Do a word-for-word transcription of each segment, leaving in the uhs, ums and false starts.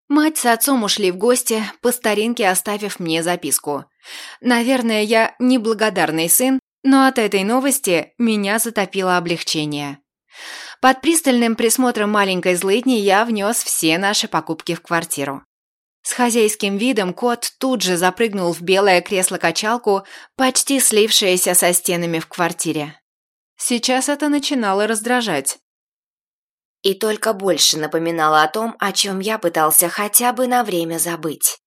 Мать с отцом ушли в гости, по старинке оставив мне записку. Наверное, я неблагодарный сын, но от этой новости меня затопило облегчение. Под пристальным присмотром маленькой злыдни я внес все наши покупки в квартиру. С хозяйским видом кот тут же запрыгнул в белое кресло-качалку, почти слившееся со стенами в квартире. Сейчас это начинало раздражать. И только больше напоминало о том, о чем я пытался хотя бы на время забыть.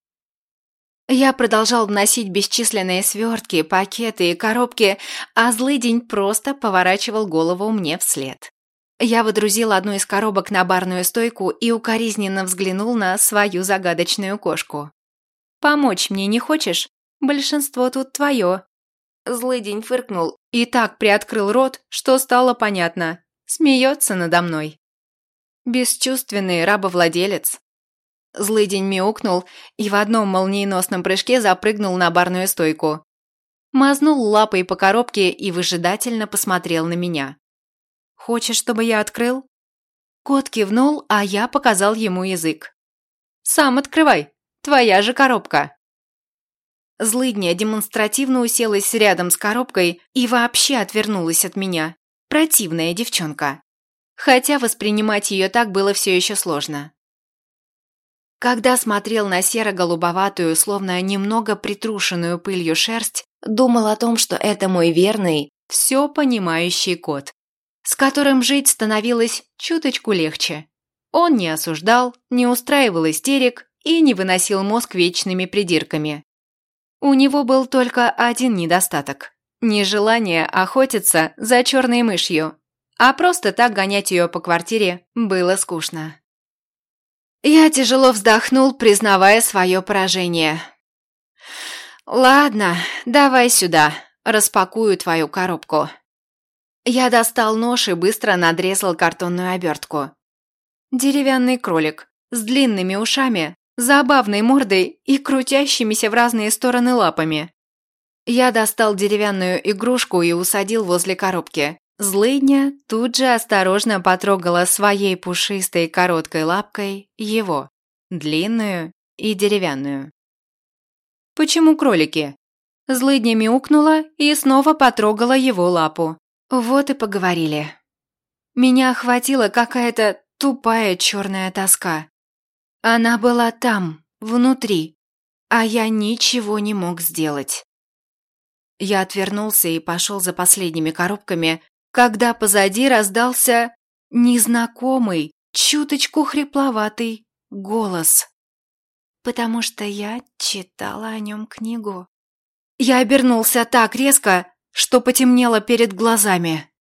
Я продолжал вносить бесчисленные свертки, пакеты и коробки, а злыдень просто поворачивал голову мне вслед. Я водрузил одну из коробок на барную стойку и укоризненно взглянул на свою загадочную кошку. «Помочь мне не хочешь? Большинство тут твое». Злыдень фыркнул и так приоткрыл рот, что стало понятно. Смеется надо мной. Бесчувственный рабовладелец. Злыдень мяукнул и в одном молниеносном прыжке запрыгнул на барную стойку. Мазнул лапой по коробке и выжидательно посмотрел на меня. «Хочешь, чтобы я открыл?» Кот кивнул, а я показал ему язык. «Сам открывай, твоя же коробка». Злыдня демонстративно уселась рядом с коробкой и вообще отвернулась от меня. Противная девчонка. Хотя воспринимать ее так было все еще сложно. Когда смотрел на серо-голубоватую, словно немного притрушенную пылью шерсть, думал о том, что это мой верный, все понимающий кот, с которым жить становилось чуточку легче. Он не осуждал, не устраивал истерик и не выносил мозг вечными придирками. У него был только один недостаток – нежелание охотиться за черной мышью, а просто так гонять ее по квартире было скучно. Я тяжело вздохнул, признавая свое поражение. «Ладно, давай сюда, распакую твою коробку». Я достал нож и быстро надрезал картонную обертку. Деревянный кролик с длинными ушами, забавной мордой и крутящимися в разные стороны лапами. Я достал деревянную игрушку и усадил возле коробки. Злыдня тут же осторожно потрогала своей пушистой короткой лапкой его, длинную и деревянную. «Почему кролики?» Злыдня мяукнула и снова потрогала его лапу. Вот и поговорили. Меня охватила какая-то тупая черная тоска. Она была там, внутри, а я ничего не мог сделать. Я отвернулся и пошел за последними коробками, когда позади раздался незнакомый, чуточку хрипловатый голос. Потому что я читала о нем книгу. Я обернулся так резко, что потемнело перед глазами.